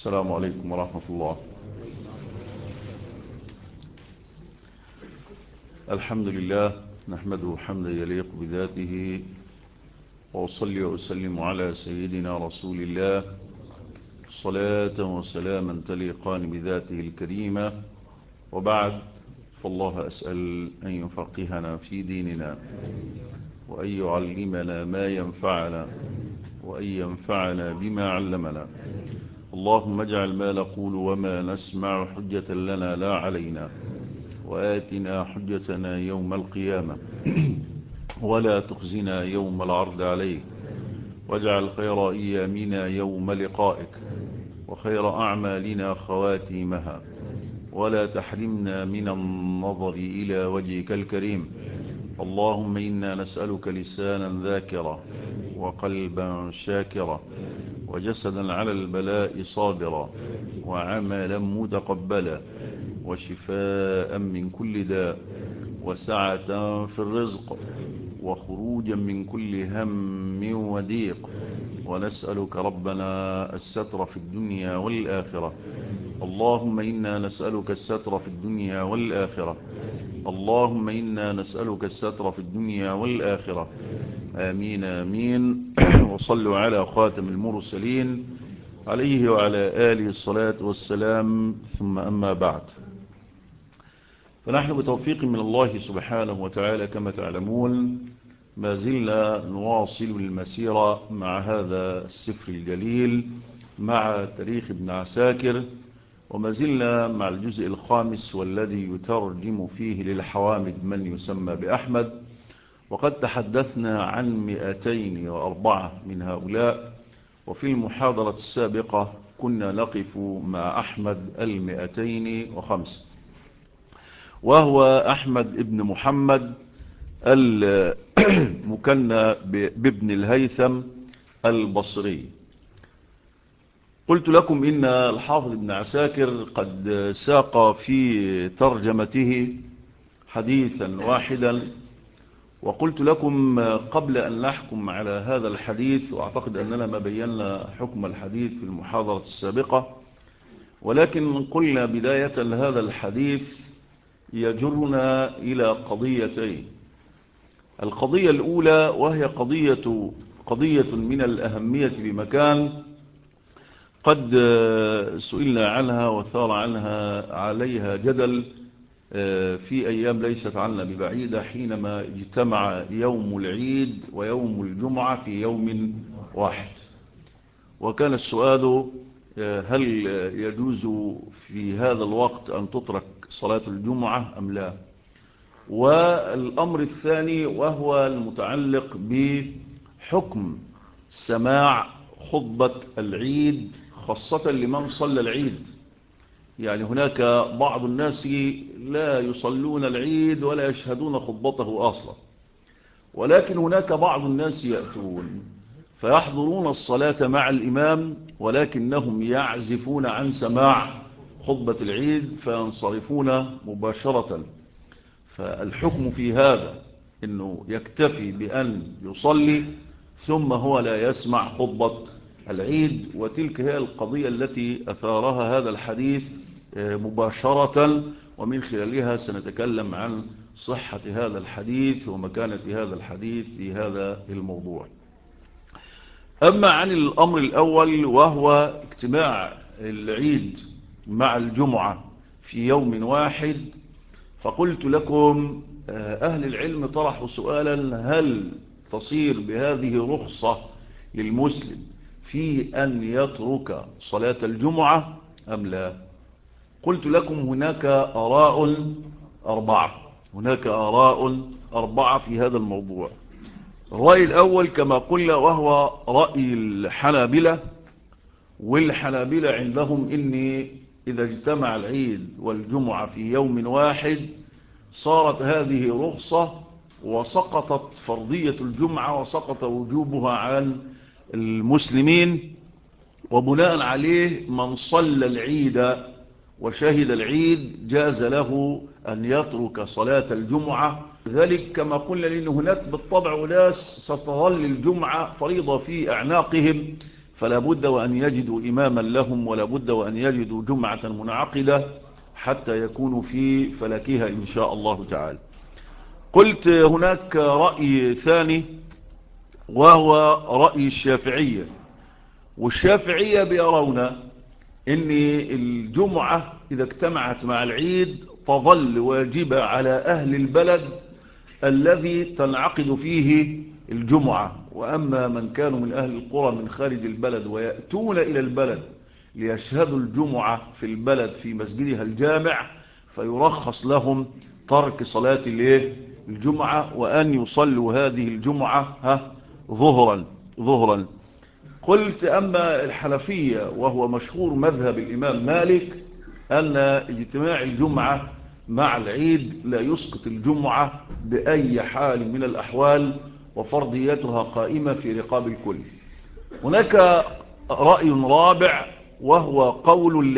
السلام عليكم ورحمة الله. الحمد لله نحمده حمدا يليق بذاته، وأصلي وأسلم على سيدنا رسول الله صلاة وسلاما تليقان بذاته الكريمة. وبعد، فالله أسأل أن يفقهنا في ديننا، وأن يعلمنا ما ينفعنا، وأن ينفعنا بما علمنا. اللهم اجعل ما نقول وما نسمع حجة لنا لا علينا، وآتنا حجتنا يوم القيامة، ولا تخزنا يوم العرض عليك، واجعل خير أيامنا يوم لقائك، وخير أعمالنا خواتيمها، ولا تحرمنا من النظر إلى وجهك الكريم. اللهم إنا نسألك لسانا ذاكرا، وقلبا شاكرا، وجسدا على البلاء صابرا، وعملا متقبلا، وشفاء من كل داء، وسعة في الرزق، وخروجا من كل هم وضيق. ونسألك ربنا الستر في الدنيا والآخرة. اللهم إنا نسألك الستر في الدنيا والآخرة. اللهم إنا نسألك الستر في الدنيا والآخرة. آمين آمين. وصلوا على خاتم المرسلين عليه وعلى آله الصلاة والسلام، ثم أما بعد. فنحن بتوفيق من الله سبحانه وتعالى كما تعلمون ما زلنا نواصل المسيرة مع هذا السفر الجليل، مع تاريخ ابن عساكر، وما زلنا مع الجزء الخامس والذي يترجم فيه للحوامد من يسمى بأحمد. وقد تحدثنا عن 204 من هؤلاء، وفي المحاضرة السابقة كنا نقف مع أحمد 205، وهو أحمد ابن محمد المكنى بابن الهيثم البصري. قلت لكم إن الحافظ ابن عساكر قد ساق في ترجمته حديثا واحدا، وقلت لكم قبل أن نحكم على هذا الحديث، وأعتقد أننا ما بينا حكم الحديث في المحاضرة السابقة، ولكن قلنا بداية هذا الحديث يجرنا إلى قضيتين. القضية الأولى وهي قضية من الأهمية بمكان، قد سئلنا عنها وثار عليها جدل في أيام ليست عنا ببعيدة، حينما اجتمع يوم العيد ويوم الجمعة في يوم واحد. وكان السؤال: هل يجوز في هذا الوقت أن تترك صلاة الجمعة أم لا؟ والأمر الثاني وهو المتعلق بحكم سماع خطبة العيد، خاصة لمن صلى العيد. يعني هناك بعض الناس لا يصلون العيد ولا يشهدون خطبته أصلا، ولكن هناك بعض الناس يأتون فيحضرون الصلاة مع الإمام، ولكنهم يعزفون عن سماع خطبة العيد فينصرفون مباشرة. فالحكم في هذا أنه يكتفي بأن يصلي ثم هو لا يسمع خطبة العيد. وتلك هي القضية التي أثارها هذا الحديث مباشرة، ومن خلالها سنتكلم عن صحة هذا الحديث ومكانة هذا الحديث في هذا الموضوع. أما عن الأمر الأول وهو اجتماع العيد مع الجمعة في يوم واحد، فقلت لكم أهل العلم طرحوا سؤالا: هل تصير بهذه رخصة للمسلم في أن يترك صلاة الجمعة أم لا؟ قلت لكم هناك آراء أربعة في هذا الموضوع. الرأي الأول كما قلنا وهو رأي الحنابلة، والحنابلة عندهم إن إذا اجتمع العيد والجمعة في يوم واحد صارت هذه رخصة، وسقطت فرضية الجمعة وسقط وجوبها عن المسلمين. وبناء عليه من صلى العيد وشهد العيد جاز له أن يترك صلاة الجمعة. ذلك كما قلنا لأن هناك بالطبع ناس ستظل الجمعة فريضة في أعناقهم، فلا بد وأن يجدوا إماما لهم، ولا بد وأن يجدوا جمعة منعقدة حتى يكونوا في فلكها إن شاء الله تعالى. قلت هناك رأي ثاني وهو رأي الشافعية، والشافعية بيرون ان الجمعة اذا اجتمعت مع العيد تظل واجبة على اهل البلد الذي تنعقد فيه الجمعة، واما من كانوا من اهل القرى من خارج البلد ويأتون الى البلد ليشهدوا الجمعة في البلد في مسجدها الجامع فيرخص لهم ترك صلاة الجمعة وان يصلوا هذه الجمعة ظهرا. قلت أما الحنفية وهو مشهور مذهب الإمام مالك أن اجتماع الجمعة مع العيد لا يسقط الجمعة بأي حال من الأحوال، وفرضيتها قائمة في رقاب الكل. هناك رأي رابع وهو قول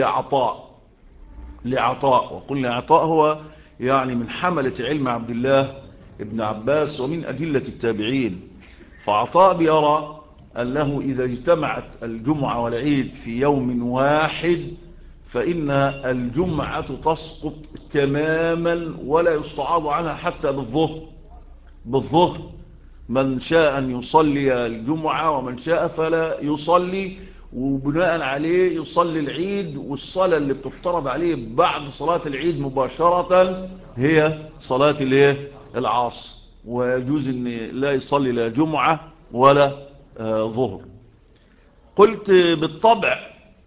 لعطاء، وقلنا عطاء هو يعني من حملة علم عبد الله ابن عباس ومن أدلة التابعين. فعطاء بيرى أنه إذا اجتمعت الجمعة والعيد في يوم واحد فإن الجمعة تسقط تماما ولا يستعاض عنها حتى بالظهر. من شاء أن يصلي الجمعة ومن شاء فلا يصلي، وبناء عليه يصلي العيد، والصلاة اللي بتفترض عليه بعد صلاة العيد مباشرة هي صلاة العصر، ويجوز أن لا يصلي لا جمعة ولا ظهر. قلت بالطبع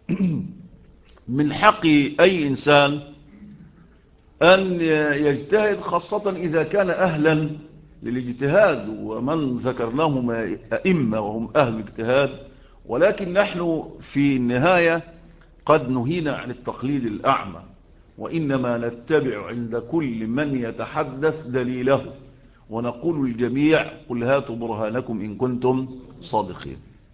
من حق أي إنسان أن يجتهد، خاصة إذا كان أهلا للاجتهاد، ومن ذكرناهم أئمة وهم أهل الاجتهاد، ولكن نحن في النهاية قد نهينا عن التقليد الأعمى، وإنما نتبع عند كل من يتحدث دليله، ونقول الجميع قل هاتوا برهانكم إن كنتم صادقين.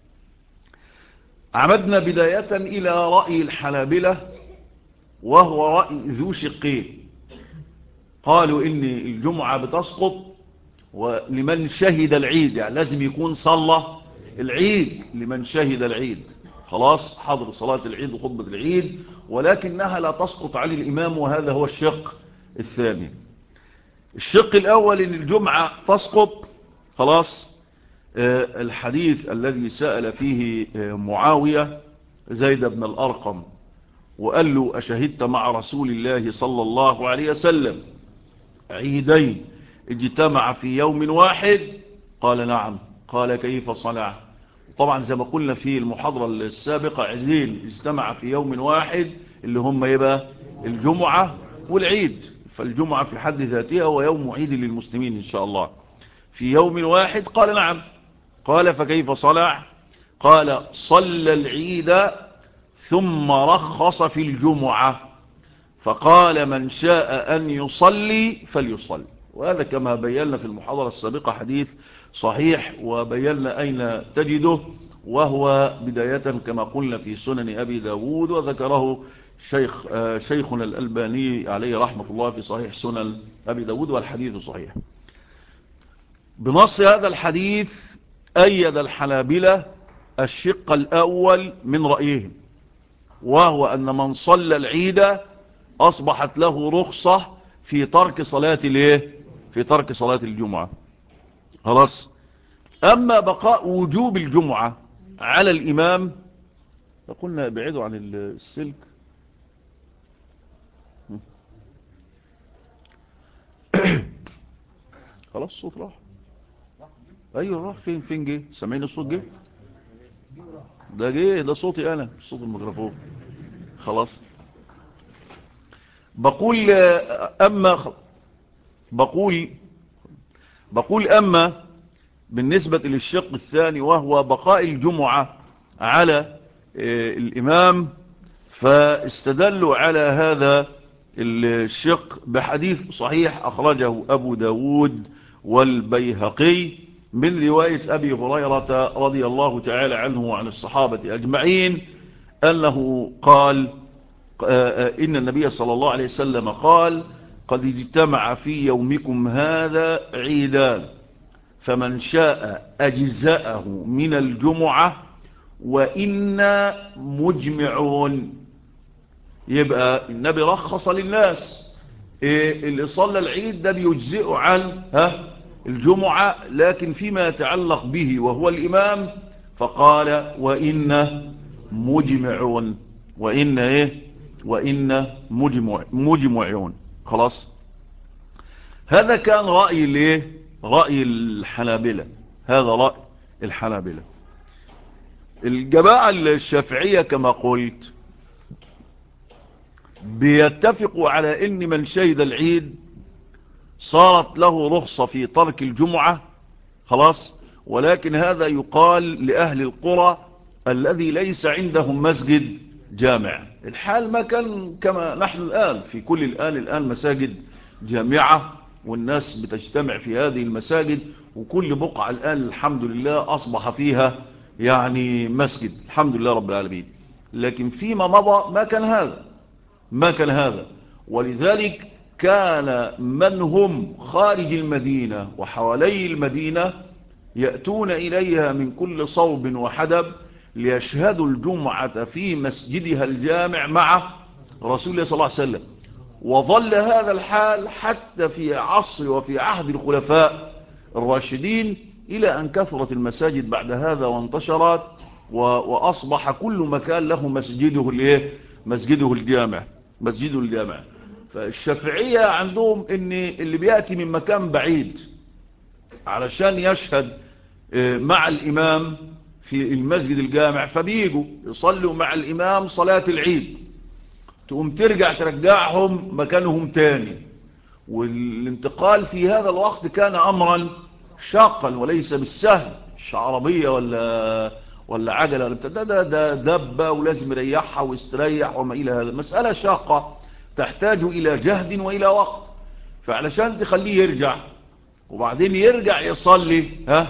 عمدنا بداية إلى رأي الحنابلة وهو رأي ذو شقين. قالوا إن الجمعة بتسقط ولمن شهد العيد، يعني لازم يكون صلى العيد لمن شهد العيد، خلاص حضر صلاة العيد وخطبة العيد، ولكنها لا تسقط عن الإمام، وهذا هو الشق الثاني. الشق الأول إن الجمعة تسقط خلاص. الحديث الذي سأل فيه معاوية زيد بن الأرقم وقال له أشهدت مع رسول الله صلى الله عليه وسلم عيدين اجتمع في يوم واحد؟ قال نعم. قال كيف صنع؟ طبعا زي ما قلنا في المحاضرة السابقة عيدين اجتمع في يوم واحد اللي هم يبقى الجمعة والعيد، فالجمعة في حد ذاتها هو يوم عيد للمسلمين إن شاء الله في يوم واحد. قال نعم. قال فكيف صنع؟ قال صلى العيد ثم رخص في الجمعة، فقال من شاء أن يصلي فليصلي. وهذا كما بينا في المحاضرة السابقة حديث صحيح، وبينا أين تجده، وهو بداية كما قلنا في سنن أبي داود، وذكره شيخنا الألباني عليه رحمة الله في صحيح سنن أبي داود، والحديث صحيح. بنص هذا الحديث أيد الحنابلة الشق الأول من رأيهم، وهو أن من صلى العيد أصبحت له رخصة في ترك صلاة الجمعة خلاص. أما بقاء وجوب الجمعة على الإمام، فقلنا ابعدوا عن السلك خلاص الصوت راح. ايوه راح. فين جه؟ سامعين الصوت جه؟ ده صوتي انا، صوت الميكروفون. خلاص. بقول اما بالنسبة للشق الثاني وهو بقاء الجمعة على الامام، فاستدلوا على هذا الشق بحديث صحيح اخرجه ابو داود والبيهقي من رواية أبي هريرة رضي الله تعالى عنه وعن الصحابة أجمعين أنه قال إن النبي صلى الله عليه وسلم قال قد اجتمع في يومكم هذا عيدان، فمن شاء أجزأه من الجمعة وإنا مجمعون. يبقى النبي رخص للناس، اللي صلى العيد ده بيجزئه عن الجمعة، لكن فيما يتعلق به وهو الإمام فقال وإنا مجمعون. وإنا مجمعون. خلاص. هذا كان رأي الحنابلة. هذا رأي الحنابلة. الجماعة الشافعية كما قلت بيتفقوا على ان من شهد العيد صارت له رخصة في ترك الجمعة. خلاص. ولكن هذا يقال لأهل القرى الذي ليس عندهم مسجد جامع. الحال ما كان كما نحن الآن في كل الآن مساجد جامعة، والناس بتجتمع في هذه المساجد، وكل بقعة الآن الحمد لله أصبح فيها يعني مسجد، الحمد لله رب العالمين. لكن فيما مضى ما كان هذا. ولذلك كان من هم خارج المدينة وحوالي المدينة يأتون إليها من كل صوب وحدب ليشهدوا الجمعة في مسجدها الجامع مع رسول الله صلى الله عليه وسلم. وظل هذا الحال حتى في عصر وفي عهد الخلفاء الراشدين، إلى أن كثرت المساجد بعد هذا وانتشرت، وأصبح كل مكان له مسجده الجامع. فالشافعية عندهم ان اللي بيأتي من مكان بعيد علشان يشهد مع الإمام في المسجد الجامع، فبيجوا يصلوا مع الإمام صلاة العيد، تقوم ترجعهم مكانهم تاني. والانتقال في هذا الوقت كان أمرا شاقا وليس بالسهل، مش عربية ولا عجلة ولا ده دبة ولازم يريحها ويستريح وما إلى هذا. مسألة شاقة تحتاج إلى جهد وإلى وقت. فعلشان تخليه يرجع وبعدين يرجع يصلي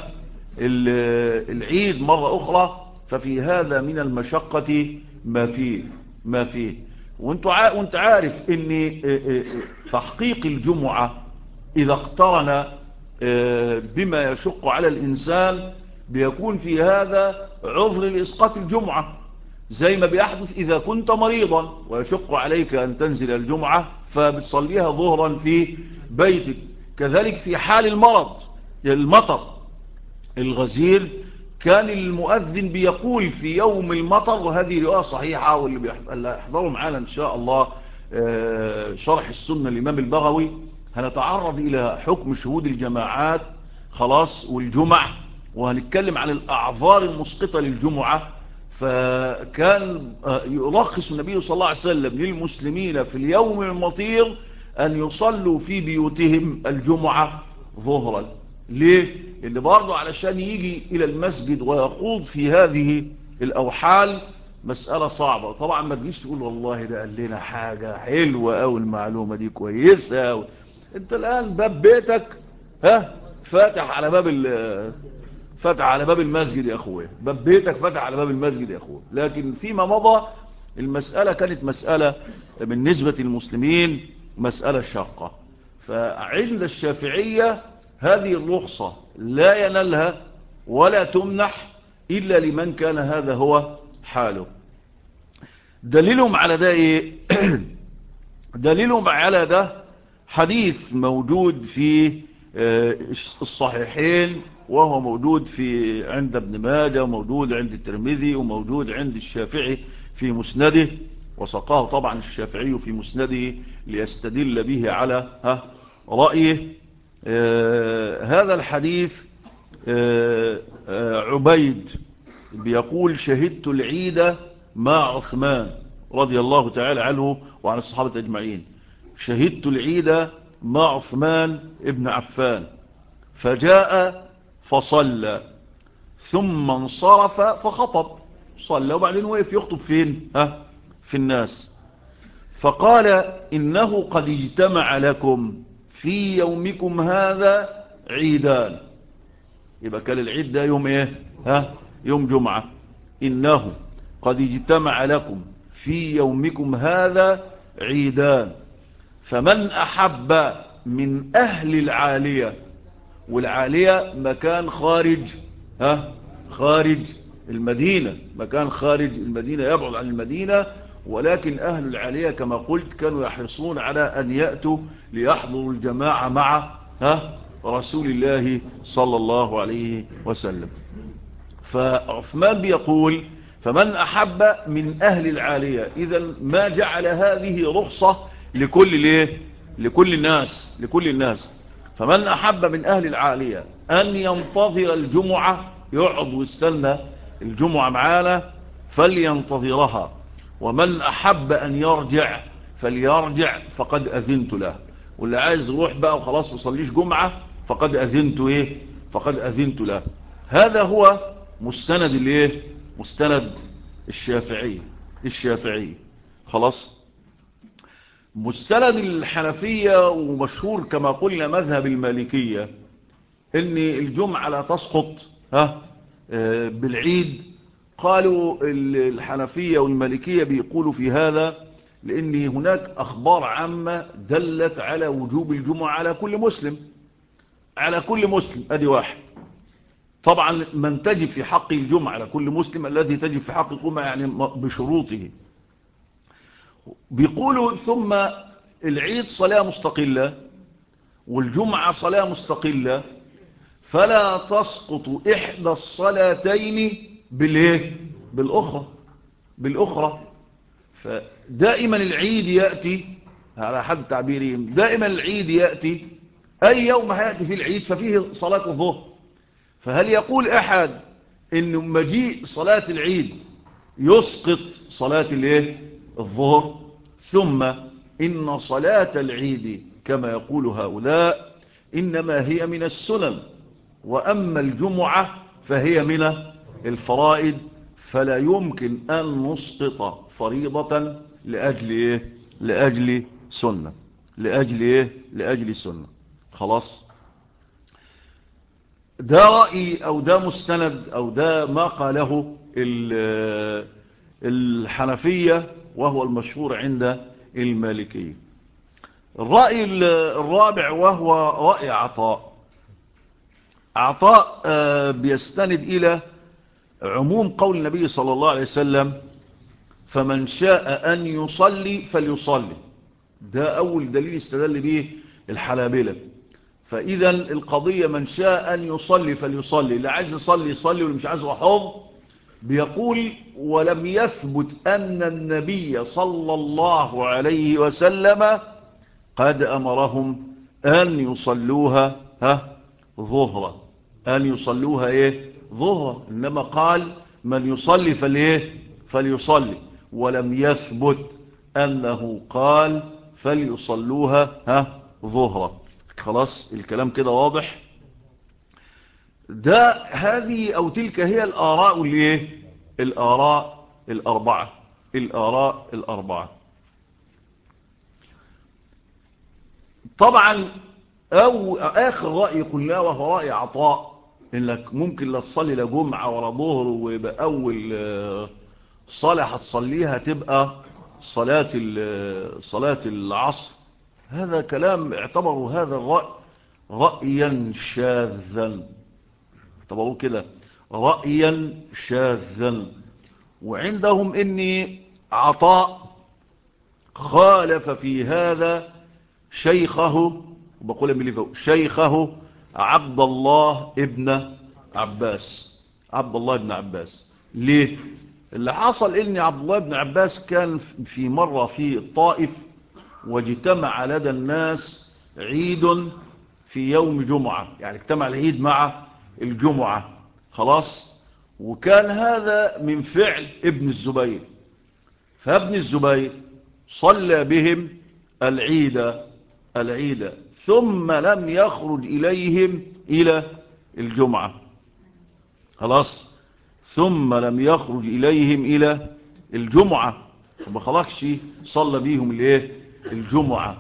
العيد مرة أخرى، ففي هذا من المشقة ما فيه. وانت عارف ان تحقيق الجمعة إذا اقترن بما يشق على الإنسان بيكون في هذا عذر لإسقاط الجمعة، زي ما بيحدث إذا كنت مريضا ويشق عليك أن تنزل الجمعة فبتصليها ظهرا في بيتك. كذلك في حال المطر الغزير، كان المؤذن بيقول في يوم المطر، وهذه رواية صحيحة، واللي يحضروا معنا إن شاء الله شرح السنة الإمام البغوي هنتعرض إلى حكم شهود الجماعات خلاص والجمع، وهنتكلم عن الأعذار المسقطة للجمعة. فكان يرخص النبي صلى الله عليه وسلم للمسلمين في اليوم المطير أن يصلوا في بيوتهم الجمعة ظهرا. ليه؟ اللي برضه علشان يجي إلى المسجد ويخوض في هذه الأوحال مسألة صعبة. طبعا ما تجيش تقول والله ده قال لنا حاجة حلوة أو المعلومة دي كويسة انت الآن باب بيتك فاتح على باب المسجد يا أخوي، باب بيتك فتح على باب المسجد يا أخوي. لكن فيما مضى المسألة كانت مسألة بالنسبة للمسلمين مسألة شاقة. فعند الشافعية هذه الرخصة لا ينالها ولا تمنح إلا لمن كان هذا هو حاله. دليلهم على ده إيه؟ دليلهم على ده حديث موجود في الصحيحين، وهو موجود عند ابن ماجه، وموجود عند الترمذي، وموجود عند الشافعي في مسنده، وسقاه طبعا الشافعي في مسنده ليستدل به على رأيه. هذا الحديث عبيد بيقول شهدت العيد مع عثمان رضي الله تعالى عنه وعن الصحابة أجمعين. شهدت العيد مع عثمان ابن عفان فجاء فصلى ثم انصرف فخطب، صلى وبعدين وقف يخطب فين؟ في الناس. فقال إنه قد اجتمع لكم في يومكم هذا عيدان. يبقى كان العيد ده يوم ايه؟ يوم جمعة. إنه قد اجتمع لكم في يومكم هذا عيدان، فمن أحب من أهل العالية، والعالية مكان خارج المدينة، مكان خارج المدينة يبعد عن المدينة، ولكن أهل العالية كما قلت كانوا يحرصون على أن يأتوا ليحضروا الجماعة مع رسول الله صلى الله عليه وسلم. فعثمان بيقول فمن أحب من أهل العالية، إذا ما جعل هذه رخصة لكل الناس. فمن أحب من أهل العالية أن ينتظر الجمعة، يقعد ويستنى الجمعة معانا، فلينتظرها. ومن أحب أن يرجع فليرجع فقد أذنت له. واللي عايز يروح بقى وخلاص وصليش جمعة فقد أذنت له. هذا هو مستند الشافعي. خلاص. مستند الحنفية ومشهور كما قلنا مذهب المالكية ان الجمعة لا تسقط بالعيد. قالوا الحنفية والمالكية بيقولوا في هذا لان هناك اخبار عامة دلت على وجوب الجمعة على كل مسلم. ادي واحد. طبعا من تجب في حق الجمعة على كل مسلم الذي تجب في حق الجمعة يعني بشروطه. بيقولوا ثم العيد صلاة مستقلة والجمعة صلاة مستقلة، فلا تسقط إحدى الصلاتين بالأخرى. فدائما العيد يأتي على حد تعبيرهم، دائما العيد يأتي أي يوم هيأتي في العيد ففيه صلاة الظهر. فهل يقول أحد إن مجيء صلاة العيد يسقط صلاة الظهر؟ ثم إن صلاة العيد كما يقول هؤلاء إنما هي من السنن، وأما الجمعة فهي من الفرائض، فلا يمكن أن نسقط فريضة لأجل سنة. لأجل سنة. خلاص. ده رأي أو ده مستند أو ده ما قاله الحنفية وهو المشهور عند المالكية. الرأي الرابع وهو رأي عطاء بيستند إلى عموم قول النبي صلى الله عليه وسلم فمن شاء أن يصلي فليصلي. ده أول دليل استدل به الحنابلة. فإذا القضية من شاء أن يصلي فليصلي، اللي عايز يصلي يصلي واللي مش عايز يحضر. بيقول ولم يثبت أن النبي صلى الله عليه وسلم قد أمرهم أن يصلوها ظهرا، ظهرا، إنما قال من يصلي فليصلي، ولم يثبت أنه قال فليصلوها ظهرا. خلاص الكلام كده واضح. هذه أو تلك هي الآراء الأربعة. طبعا أو آخر رأي قلنا وهو رأي عطاء إنك ممكن لا تصلي لا جمعة ولا ظهر، ويبقى أول صلاة هتصليها تبقى صلاة العصر. هذا كلام اعتبروا هذا الرأي رأيا شاذا، اعتبروا كده رأيا شاذا. وعندهم إني عطاء خالف في هذا شيخه، وبقول شيخه عبد الله ابن عباس. ليه؟ اللي حصل إن عبد الله بن عباس كان في مرة في الطائف، واجتمع لدى الناس عيد في يوم جمعة، يعني اجتمع العيد مع الجمعة. خلاص. وكان هذا من فعل ابن الزبير، فابن الزبير صلى بهم العيد ثم لم يخرج إليهم إلى الجمعة. خلاص. ثم لم يخرج إليهم إلى الجمعة، فما خلقش صلى بيهم الجمعة.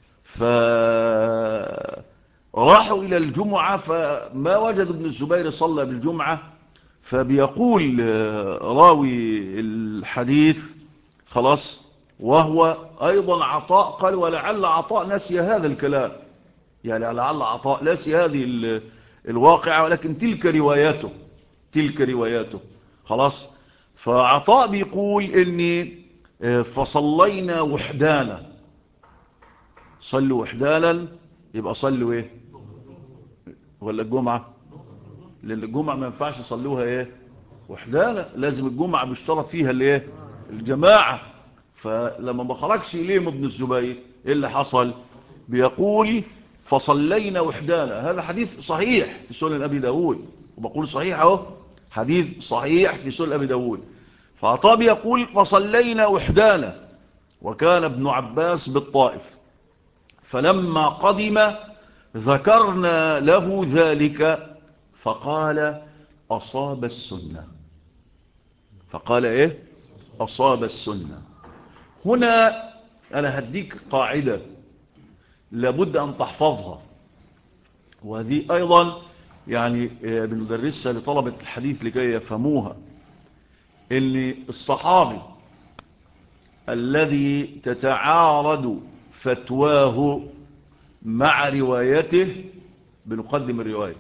فراحوا إلى الجمعة فما وجد ابن الزبير صلى بالجمعة. فبيقول راوي الحديث خلاص وهو أيضا عطاء قال ولعل عطاء نسي هذا الكلام، يعني لعل عطاء نسي هذه الواقعة، ولكن تلك رواياته. خلاص. فعطاء بيقول إني فصلينا وحدانا. صلوا وحدانا يبقى صلوا ايه ولا الجمعة؟ لأن الجمعة ما ينفعش يصلوها ايه وحدانا، لازم الجمعة بيشترط فيها الايه الجماعة. فلما ما خرجش إليهم ابن الزبير ايه اللي حصل؟ بيقول فصلينا وحدانا. هذا حديث صحيح في سنن أبي داود، وبقول صحيح اهو، حديث صحيح في سنن أبي داود. فعطاء بيقول فصلينا وحدانا، وكان ابن عباس بالطائف، فلما قدم ذكرنا له ذلك فقال أصاب السنة. فقال ايه أصاب السنة. هنا أنا هديك قاعدة لابد أن تحفظها، وهذه أيضا يعني بندرسها لطلبة الحديث لكي يفهموها. إن الصحابي الذي تتعارض فتواه مع روايته بنقدم الرواية.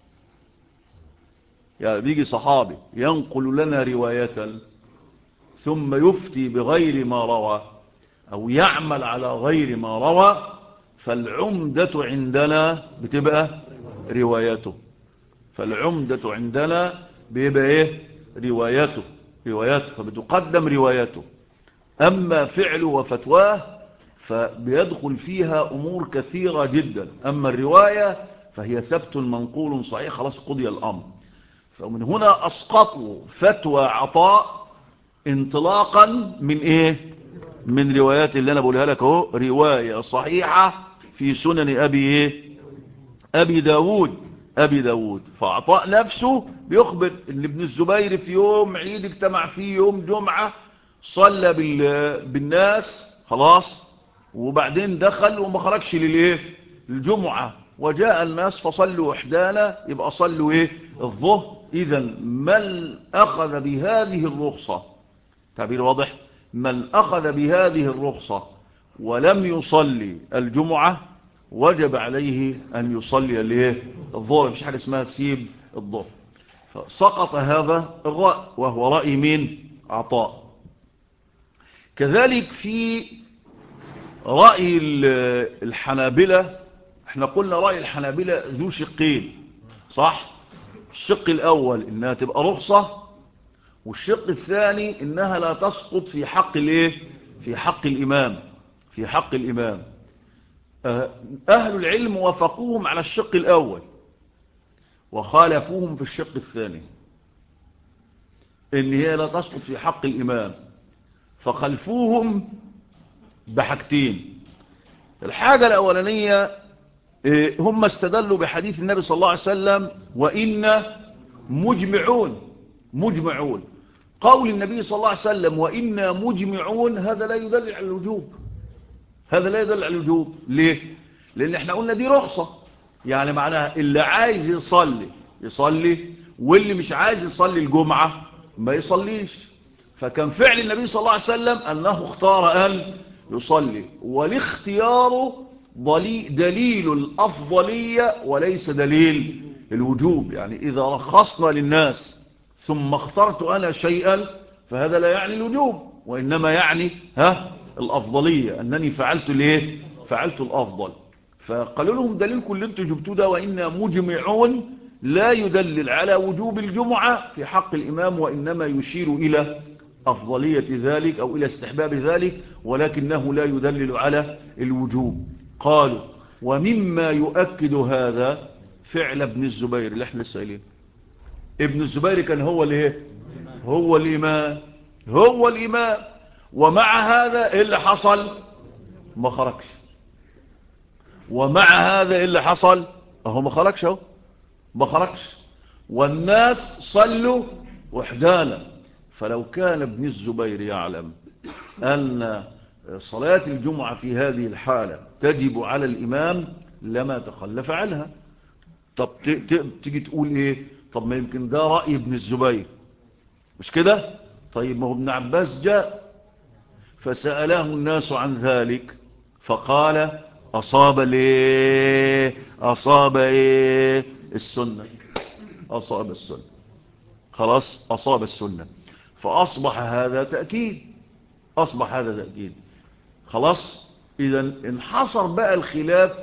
يعني بيجي صحابي ينقل لنا رواية ثم يفتي بغير ما روى أو يعمل على غير ما روى، فالعمدة عندنا بتبقى روايته. فالعمدة عندنا بيبقى ايه روايته. فبتقدم روايته. أما فعله وفتواه فبيدخل فيها أمور كثيرة جدا. أما الرواية فهي ثبت منقول صحيح، خلاص قضي الأمر. فمن هنا أسقطوا فتوى عطاء انطلاقا من ايه من روايات اللي أنا بقولها لك اهو، رواية صحيحة في سنن أبي داود. فعطاء نفسه بيخبر ان ابن الزبير في يوم عيد اجتمع فيه يوم جمعة، صلى بالناس خلاص، وبعدين دخل وما خرجش للجمعة، وجاء الناس فصلوا وحدانا، يبقى صلوا الظهر. إذن من أخذ بهذه الرخصة، تعبير واضح، من أخذ بهذه الرخصة ولم يصلي الجمعة وجب عليه أن يصلي الظهر. مفيش حاجة اسمها سيب الظهر. فسقط هذا الرأي، وهو رأي مين؟ عطاء. كذلك في رأي الحنابلة، احنا قلنا رأي الحنابلة ذو شقين صح؟ الشق الأول إنها تبقى رخصة، والشق الثاني إنها لا تسقط في حق حق الإمام. أهل العلم وافقوهم على الشق الأول وخالفوهم في الشق الثاني، إن هي لا تسقط في حق الإمام. فخلفوهم بحاجتين. الحاجة الأولانية هم استدلوا بحديث النبي صلى الله عليه وسلم وإن مجمعون. قول النبي صلى الله عليه وسلم وإنا مجمعون هذا لا يدل على الوجوب. ليه؟ لأن احنا قلنا دي رخصة، يعني معناها اللي عايز يصلي واللي مش عايز يصلي الجمعة ما يصليش. فكان فعل النبي صلى الله عليه وسلم أنه اختار أن يصلي، والاختيار دليل الأفضلية وليس دليل الوجوب. يعني إذا رخصنا للناس ثم اخترت أنا شيئا فهذا لا يعني الوجوب، وإنما يعني الأفضلية، أنني فعلت الأفضل. فقالوا لهم دليلكم اللي انتوا جبتوه ده وإنا مجمعون لا يدلل على وجوب الجمعة في حق الإمام، وإنما يشير إلى أفضلية ذلك أو إلى استحباب ذلك، ولكنه لا يدلل على الوجوب. قالوا ومما يؤكد هذا فعل ابن الزبير اللي احنا سائلين. ابن الزبير كان هو الإمام، ومع هذا إيه اللي حصل؟ ما خرجش. ومع هذا إيه اللي حصل؟ ما خرجش والناس صلوا وحدانا. فلو كان ابن الزبير يعلم أن صلاة الجمعة في هذه الحالة تجب على الإمام لما تخلف عنها. طب تيجي تقول ايه؟ طب ما يمكن ده رأي ابن الزبير، مش كده؟ طيب ما هو ابن عباس جاء فسأله الناس عن ذلك فقال أصاب السنة. خلاص أصاب السنة، فأصبح هذا تأكيد، أصبح هذا تأكيد. خلاص. إذا انحصر بقى الخلاف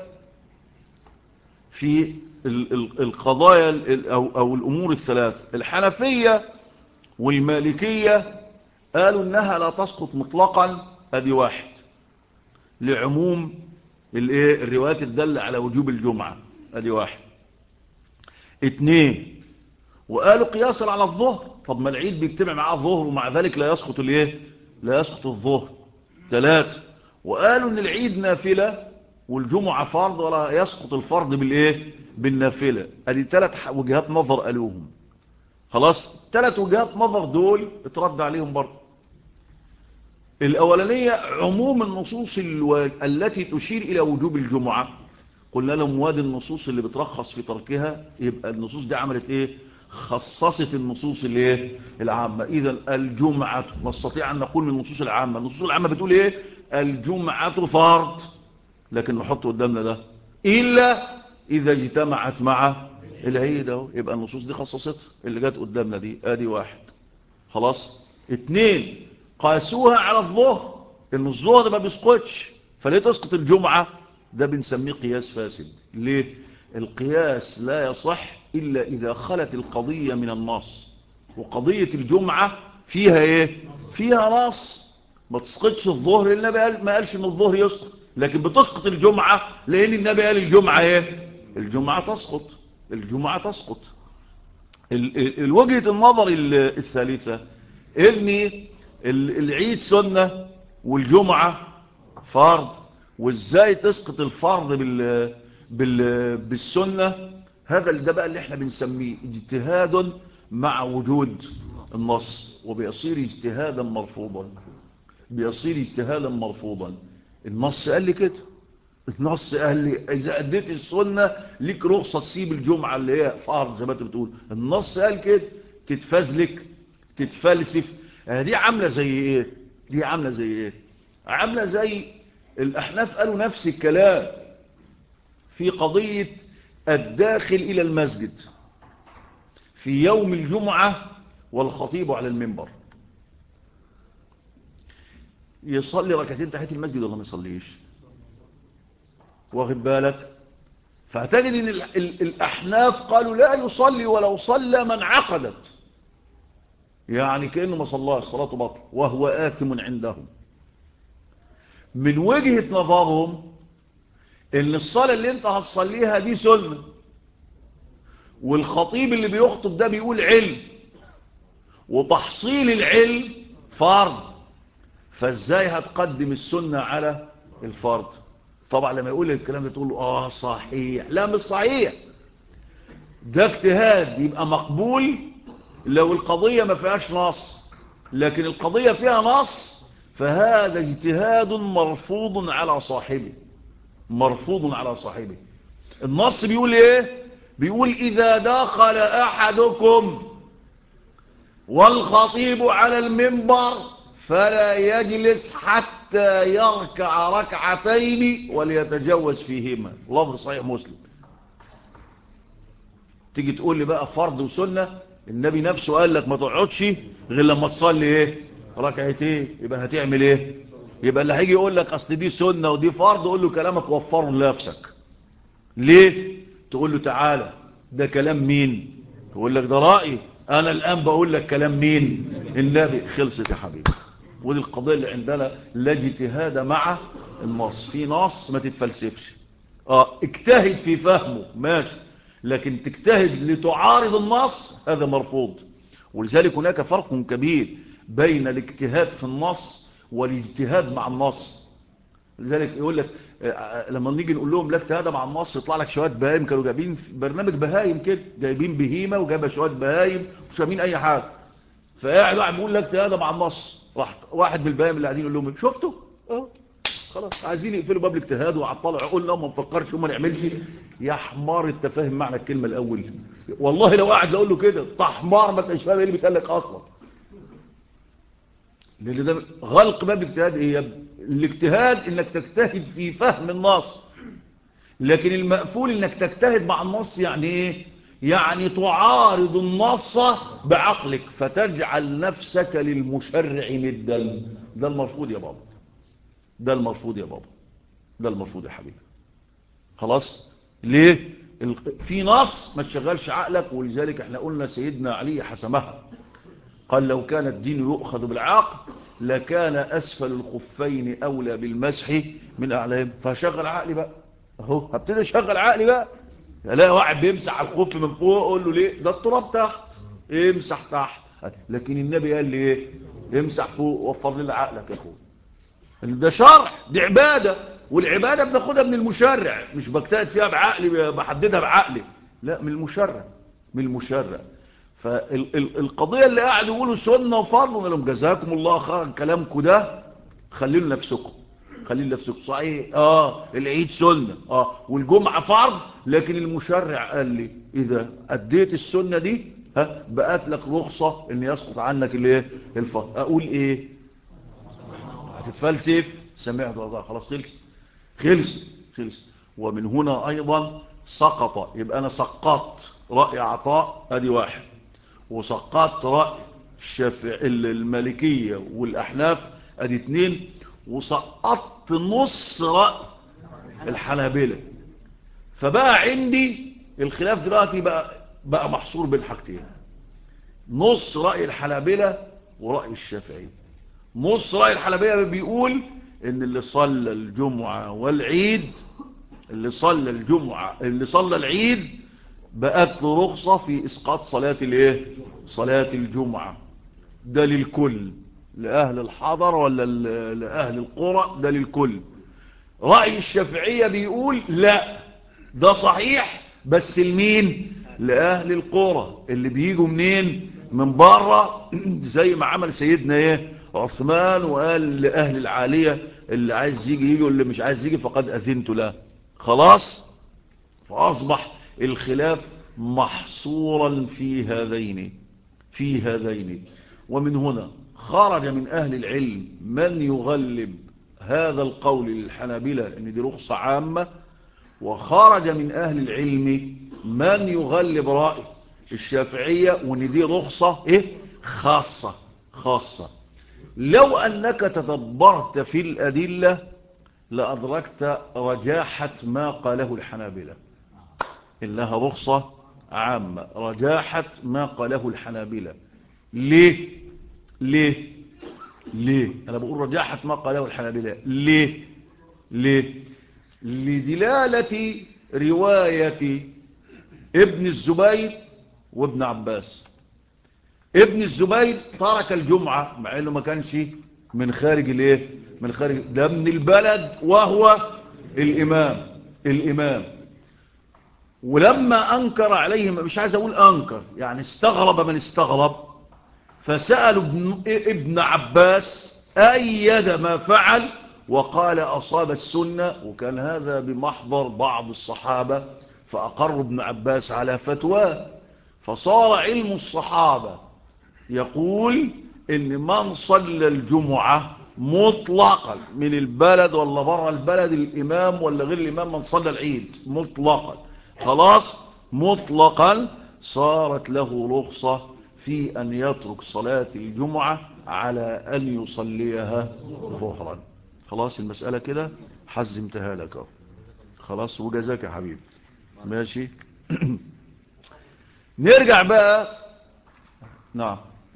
في القضايا أو الأمور الثلاث. الحنفية والمالكية قالوا إنها لا تسقط مطلقا، أدي واحد، لعموم الروايات الدالة على وجوب الجمعة، أدي واحد. اتنين، وقالوا قياسا على الظهر، طب ما العيد بيجتمع معاه الظهر ومع ذلك لا يسقط لا يسقط الظهر. ثلاثة، وقالوا ان العيد نافلة والجمعة فرض ولا يسقط الفرض بالنافلة. ادي ثلاث وجهات نظر قالوهم. خلاص. ثلاث وجهات نظر دول اترد عليهم برضه. الاولانية عموم النصوص التي تشير الى وجوب الجمعة، قلنا لهم وادي النصوص اللي بترخص في تركها، يبقى النصوص دي عملت ايه؟ خصصت النصوص العامة. اذا الجمعة نستطيع ان نقول من النصوص العامة، النصوص العامة بتقول ايه؟ الجمعة فرض، لكن نحط قدامنا ده الا اذا اجتمعت مع العيد اهو، يبقى النصوص دي خصصتها اللي جت قدامنا دي، ادي واحد. خلاص. اتنين، قاسوها على الظهر، ان الظهر ما بيسقطش فليه تسقط الجمعة؟ ده بنسميه قياس فاسد. ليه؟ القياس لا يصح إلا إذا خلت القضية من النص، وقضية الجمعة فيها ايه؟ فيها نص. ما تسقطش الظهر، النبي ما قالش ان الظهر يسقط، لكن بتسقط الجمعة لان النبي قال الجمعة ايه؟ الجمعة تسقط، الجمعة تسقط. الوجهة النظر الثالثة ان العيد سنة والجمعة فرض، وازاي تسقط الفرض بالسنة؟ هذا ده بقى اللي احنا بنسميه اجتهاد مع وجود النص، وبيصير اجتهادا مرفوضا، بيصير اجتهادا مرفوضا. النص قال لي كده، النص قال لي اذا اديت السنة ليك رخصة تسيب الجمعة اللي هي فرض زي ما انت بتقول. النص قال كده، تتفزلك تتفلسف. دي عاملة زي ايه؟ دي عاملة زي ايه؟ عاملة زي الأحناف قالوا نفس الكلام في قضية الداخل إلى المسجد في يوم الجمعة والخطيب على المنبر، يصلي ركعتين تحت المسجد ولا ما يصليش؟ واخد بالك؟ فاعتقد ان الأحناف قالوا لا يصلي ولو صلى من عقدت، يعني كأنه ما صلاش، صلاته بطل وهو آثم عندهم. من وجهة نظرهم ان الصلاة اللي انت هتصليها دي سنة، والخطيب اللي بيخطب ده بيقول علم، وتحصيل العلم فرض، فازاي هتقدم السنة على الفرض؟ طبعا لما يقول الكلام ده تقول له صحيح. لا مش صحيح، ده اجتهاد يبقى مقبول لو القضية ما فيهاش نص، لكن القضية فيها نص فهذا اجتهاد مرفوض على صاحبه، مرفوض على صاحبه. النص بيقول ايه؟ بيقول اذا دخل احدكم والخطيب على المنبر فلا يجلس حتى يركع ركعتين وليتجوز فيهما، لفظ صحيح مسلم. تيجي تقول لي بقى فرض وسنة، النبي نفسه قال لك ما تقعدش غير لما تصلي ايه؟ ركعتين. يبقى هتعمل ايه؟ يبقى اللي هيجي يقول لك اصل دي سنة ودي فرض، قول له كلامك وفره لنفسك. ليه؟ تقول له تعالى ده كلام مين؟ يقول لك ده رأيي انا الان بقول لك كلام مين؟ النبي. خلصت يا حبيبي. ودي القضية اللي عندنا، لا اجتهاد مع النص، في نص ما تتفلسفش. اجتهد في فهمه ماشي، لكن تجتهد لتعارض النص هذا مرفوض. ولذلك هناك فرق كبير بين الاجتهاد في النص والاجتهاد مع النص. لذلك يقول لك لما نيجي نقول لهم لا اجتهاد مع النص، يطلع لك شويه بهايم كانوا جايبين برنامج بهايم كده، جايبين بهيمه وجايبه شويه بهايم مش فاهمين اي حاجه، فقاعد واحد بيقول لك اجتهاد مع النص، راح واحد من البهايم اللي قاعدين يقول لهم شفتوا خلاص عايزين يقفلوا باب الاجتهاد وعطلوا عقولنا وما نفكرش وما نعملش. يا حمار انت فاهم معنى الكلمه الاول؟ والله لو قاعد اقول له كده انت حمار ما انتش فاهم ايه اللي بيتقال لك اصلا. لان ده غلق باب الاجتهاد. ايه يا ابني؟ الاجتهاد انك تجتهد في فهم النص، لكن المقفول انك تجتهد مع النص. يعني ايه؟ يعني تعارض النص بعقلك فتجعل نفسك للمشرع ندا. ده المرفوض يا بابا، ده المرفوض يا بابا، ده المرفوض يا حبيبي. خلاص ليه؟ في نص ما تشغلش عقلك، ولذلك احنا قلنا سيدنا علي حسمها، قال لو كان الدين يؤخذ بالعقل لكان أسفل الخفين أولى بالمسح من أعلاهم. فشغل عقلي بقى اهو، هبتدي اشغل عقلي بقى. لا واحد بيمسح على الخف من فوق، اقول له ليه؟ ده التراب تحت، امسح تحت. لكن النبي قال لي ايه؟ امسح فوق. وفر لي عقلك يا اخويا، ده شرع، دي عبادة، والعبادة بناخدها من المشرع، مش بجتهد فيها بعقلي بحددها بعقلي، لا، من المشرع، من المشرع. فالقضية اللي قاعد يقولوا سنة وفرض، انا لهم جزاكم الله خيرا كلامكم ده، خليه لنفسكم، خليه لنفسكم. صحيح العيد سنة والجمعة فرض، لكن المشرع قال لي اذا اديت السنة دي بقت لك رخصة ان يسقط عنك الايه الفرض. اقول ايه؟ هتتفلسف؟ سمعت الله، خلاص خلص. ومن هنا ايضا سقط، يبقى انا سقطت رأي عطاء ادي واحد، وسقطت رأي المالكية والاحناف ادي اتنين، وسقطت نص رأي الحنابلة. فبقى عندي الخلاف دلوقتي بقى محصور بين حاجتين، نص رأي الحنابلة ورأي الشافعي. نص رأي الحنابلة بيقول ان اللي صلى الجمعة والعيد، اللي صلى العيد بقت له رخصة في اسقاط صلاة الايه؟ صلاة الجمعة. ده للكل، لأهل الحضر ولا لأهل القرى، ده للكل. رأي الشافعية بيقول لا، ده صحيح بس لمين؟ لأهل القرى اللي بيجوا منين؟ من بره زي ما عمل سيدنا عثمان، وقال لأهل العالية اللي عايز يجي واللي مش عايز يجي فقد أذنت له. خلاص، فأصبح الخلاف محصورا في هذين. ومن هنا خرج من أهل العلم من يغلب هذا القول للحنابلة ان دي رخصة عامة، وخرج من أهل العلم من يغلب رأي الشافعية وان دي رخصة خاصة. لو أنك تدبرت في الأدلة لأدركت رجاحة ما قاله الحنابلة إنها رخصة عامة، رجاحة ما قاله الحنابلة. ليه أنا بقول رجاحة ما قاله الحنابلة؟ ليه لدلالة رواية ابن الزبير وابن عباس. ابن الزبير ترك الجمعة مع انه ما كانش من خارج ده من البلد، وهو الامام. ولما انكر عليهم، مش عايز اقول انكر، يعني استغرب من استغرب، فسألوا ابن عباس أيد ما فعل وقال أصاب السنة، وكان هذا بمحضر بعض الصحابة، فأقر ابن عباس على فتواه. فصار علم الصحابة يقول إن من صلى الجمعة مطلقا من البلد ولا بره البلد، الإمام ولا غير الإمام، من صلى العيد مطلقا، خلاص مطلقا، صارت له رخصة في أن يترك صلاة الجمعة على أن يصليها ظهرا. خلاص المسألة كده حزمتها لك، خلاص، وجزاك يا حبيبي. ماشي. نرجع بقى. نعم.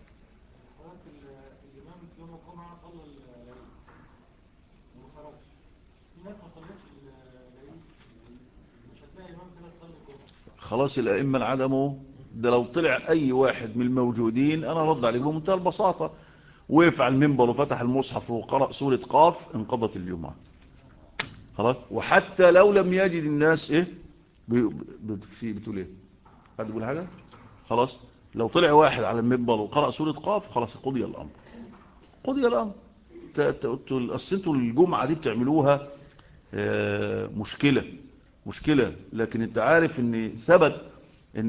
خلاص الأئمة انعدموا، ده لو طلع أي واحد من الموجودين أنا رد عليه بمنتهى البساطة، وقف على المنبر وفتح المصحف وقرأ سورة قاف، انقضت الجمعة خلاص. وحتى لو لم يجد الناس بتقول ايه؟ حد يقول حاجة؟ خلاص، لو طلع واحد على المنبر وقرأ سورة قاف، خلاص قضي الأمر. أصل انتوا الجمعة دي بتعملوها مشكلة، لكن انت عارف ان ثبت ان